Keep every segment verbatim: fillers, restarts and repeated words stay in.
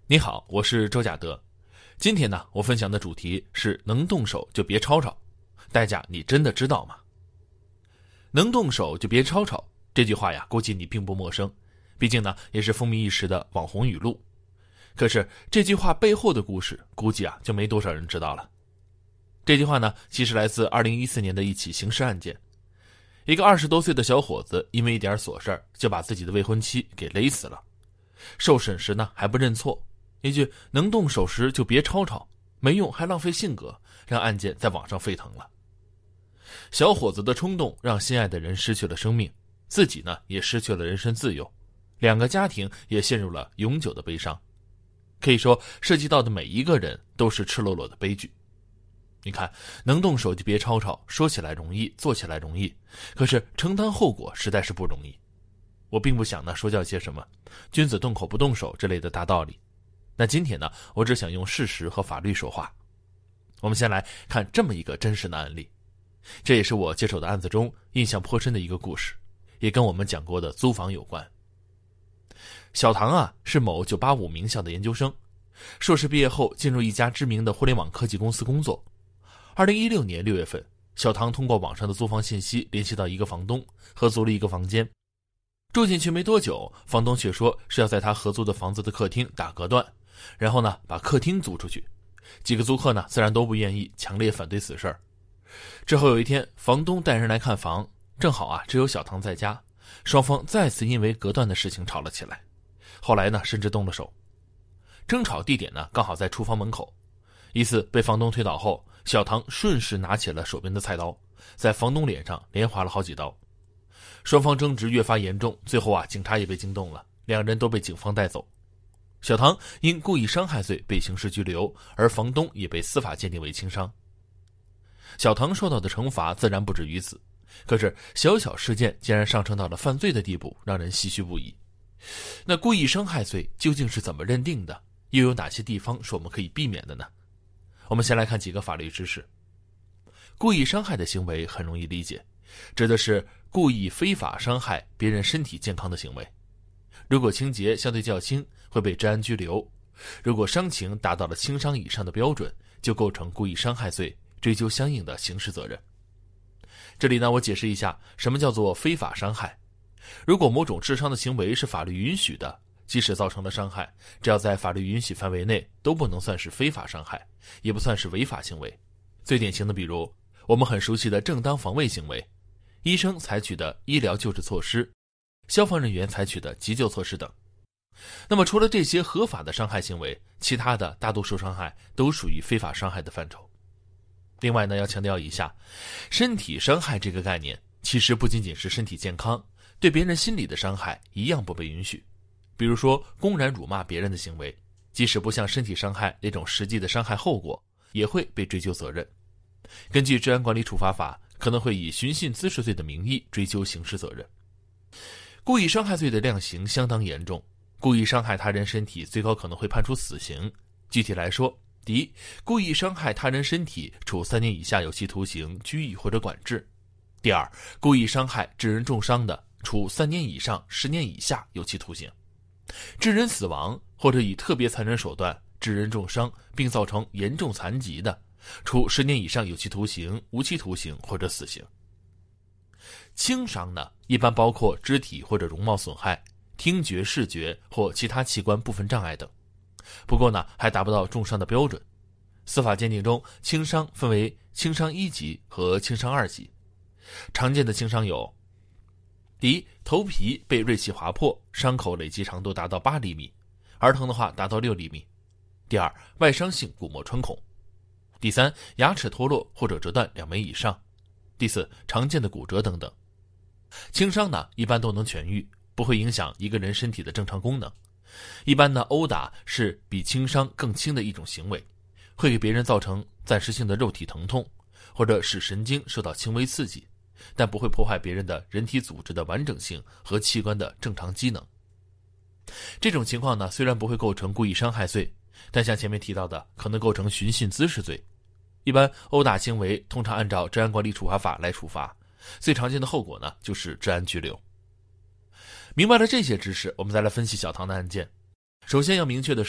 你好，我是周甲德。今天呢，我分享的主题是能动手就别吵吵，代价你真的知道吗？能动手就别吵吵，这句话呀，估计你并不陌生，毕竟呢，也是风靡一时的网红语录。可是这句话背后的故事，估计啊，就没多少人知道了。这句话呢，其实来自二零一四年的一起刑事案件。一个二十多岁的小伙子，因为一点琐事就把自己的未婚妻给勒死了。受审时呢，还不认错。一句能动手时就别吵吵，没用还浪费性格，让案件在网上沸腾了。小伙子的冲动让心爱的人失去了生命，自己呢也失去了人身自由，两个家庭也陷入了永久的悲伤。可以说涉及到的每一个人都是赤裸裸的悲剧。你看，能动手就别吵吵，说起来容易，做起来容易，可是承担后果实在是不容易。我并不想呢说教些什么君子动口不动手之类的大道理，那今天呢，我只想用事实和法律说话。我们先来看这么一个真实的案例，这也是我接手的案子中印象颇深的一个故事，也跟我们讲过的租房有关。小唐啊，是某九八五名校的研究生，硕士毕业后进入一家知名的互联网科技公司工作。二零一六年六月份，小唐通过网上的租房信息联系到一个房东，合租了一个房间。住进去没多久，房东却说是要在他合租的房子的客厅打隔断，然后呢，把客厅租出去。几个租客呢，自然都不愿意，强烈反对此事儿。之后有一天，房东带人来看房，正好啊，只有小唐在家，双方再次因为隔断的事情吵了起来。后来呢，甚至动了手。争吵地点呢，刚好在厨房门口。一次被房东推倒后，小唐顺势拿起了手边的菜刀，在房东脸上连划了好几刀。双方争执越发严重，最后啊，警察也被惊动了，两人都被警方带走。小唐因故意伤害罪被刑事拘留，而房东也被司法鉴定为轻伤。小唐受到的惩罚自然不止于此，可是小小事件竟然上升到了犯罪的地步，让人唏嘘不已。那故意伤害罪究竟是怎么认定的？又有哪些地方是我们可以避免的呢？我们先来看几个法律知识。故意伤害的行为很容易理解，指的是故意非法伤害别人身体健康的行为。如果情节相对较轻，会被治安拘留；如果伤情达到了轻伤以上的标准，就构成故意伤害罪，追究相应的刑事责任。这里呢，我解释一下什么叫做非法伤害。如果某种致伤的行为是法律允许的，即使造成了伤害，只要在法律允许范围内，都不能算是非法伤害，也不算是违法行为。最典型的比如我们很熟悉的正当防卫行为，医生采取的医疗救治措施，消防人员采取的急救措施等。那么除了这些合法的伤害行为，其他的大多数伤害都属于非法伤害的范畴。另外呢，要强调一下，身体伤害这个概念其实不仅仅是身体健康，对别人心理的伤害一样不被允许。比如说公然辱骂别人的行为，即使不像身体伤害那种实际的伤害后果，也会被追究责任。根据治安管理处罚法，可能会以寻衅滋事罪的名义追究刑事责任。故意伤害罪的量刑相当严重，故意伤害他人身体最高可能会判处死刑。具体来说，第一，故意伤害他人身体，处三年以下有期徒刑、拘役或者管制；第二，故意伤害致人重伤的，处三年以上十年以下有期徒刑；致人死亡或者以特别残忍手段致人重伤并造成严重残疾的，处十年以上有期徒刑、无期徒刑或者死刑。轻伤呢，一般包括肢体或者容貌损害、听觉、视觉或其他器官部分障碍等。不过呢，还达不到重伤的标准。司法鉴定中，轻伤分为轻伤一级和轻伤二级。常见的轻伤有：第一，头皮被锐器划破，伤口累计长度达到八厘米，儿童的话达到六厘米；第二，外伤性骨膜穿孔；第三，牙齿脱落或者折断两枚以上；第四，常见的骨折等等。轻伤呢，一般都能痊愈，不会影响一个人身体的正常功能。一般呢，殴打是比轻伤更轻的一种行为，会给别人造成暂时性的肉体疼痛，或者使神经受到轻微刺激，但不会破坏别人的人体组织的完整性和器官的正常机能。这种情况呢，虽然不会构成故意伤害罪，但像前面提到的，可能构成寻衅滋事罪。一般殴打行为通常按照治安管理处罚法来处罚，最常见的后果呢，就是治安拘留。明白了这些知识，我们再来分析小唐的案件。首先要明确的是，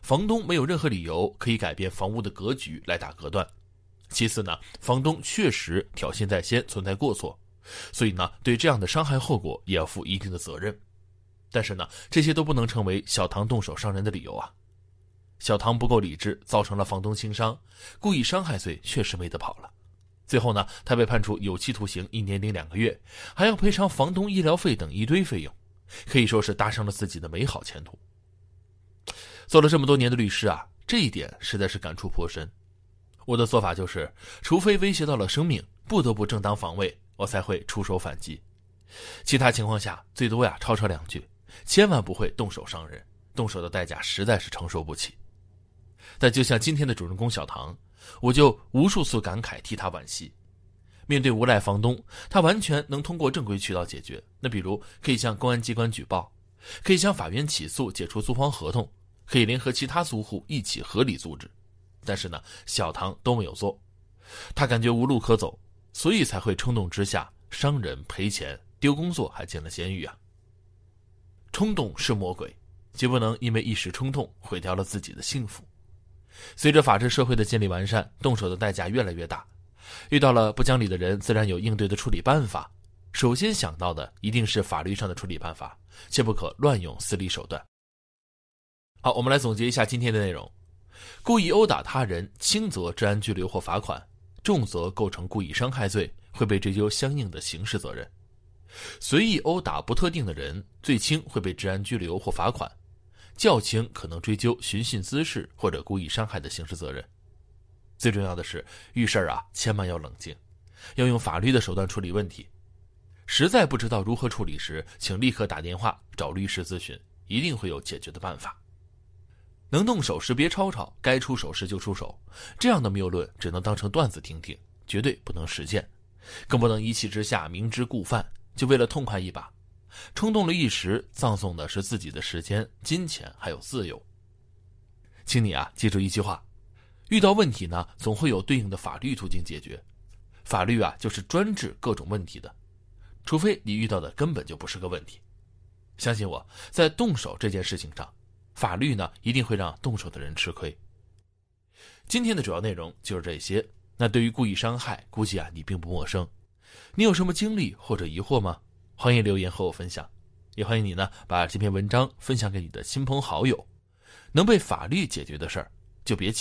房东没有任何理由可以改变房屋的格局来打隔断。其次呢，房东确实挑衅在先，存在过错，所以呢，对这样的伤害后果也要负一定的责任。但是呢，这些都不能成为小唐动手伤人的理由啊。小唐不够理智，造成了房东轻伤，故意伤害罪确实没得跑了。最后呢，他被判处有期徒刑一年零两个月，还要赔偿房东医疗费等一堆费用，可以说是搭上了自己的美好前途。做了这么多年的律师啊，这一点实在是感触颇深。我的做法就是，除非威胁到了生命，不得不正当防卫，我才会出手反击。其他情况下，最多呀吵吵两句，千万不会动手伤人，动手的代价实在是承受不起。但就像今天的主人公小唐，我就无数次感慨，替他惋惜。面对无赖房东，他完全能通过正规渠道解决，那比如可以向公安机关举报，可以向法院起诉解除租房合同，可以联合其他租户一起合理租置。但是呢，小唐都没有做，他感觉无路可走，所以才会冲动之下伤人赔钱，丢工作还进了监狱啊。冲动是魔鬼，绝不能因为一时冲动毁掉了自己的幸福。随着法治社会的建立完善，动手的代价越来越大，遇到了不讲理的人，自然有应对的处理办法。首先想到的一定是法律上的处理办法，切不可乱用私利手段。好，我们来总结一下今天的内容。故意殴打他人，轻则治安拘留或罚款，重则构成故意伤害罪，会被追究相应的刑事责任。随意殴打不特定的人，最轻会被治安拘留或罚款，较轻可能追究寻衅滋事或者故意伤害的刑事责任。最重要的是，遇事啊，千万要冷静，要用法律的手段处理问题。实在不知道如何处理时，请立刻打电话找律师咨询，一定会有解决的办法。能动手时别吵吵，该出手时就出手，这样的谬论只能当成段子听听，绝对不能实践，更不能一气之下明知故犯，就为了痛快一把，冲动了一时，葬送的是自己的时间、金钱还有自由。请你啊，记住一句话，遇到问题呢，总会有对应的法律途径解决。法律啊，就是专治各种问题的，除非你遇到的根本就不是个问题。相信我，在动手这件事情上，法律呢一定会让动手的人吃亏。今天的主要内容就是这些。那对于故意伤害，估计啊你并不陌生。你有什么经历或者疑惑吗？欢迎留言和我分享，也欢迎你呢把这篇文章分享给你的亲朋好友。能被法律解决的事儿，就别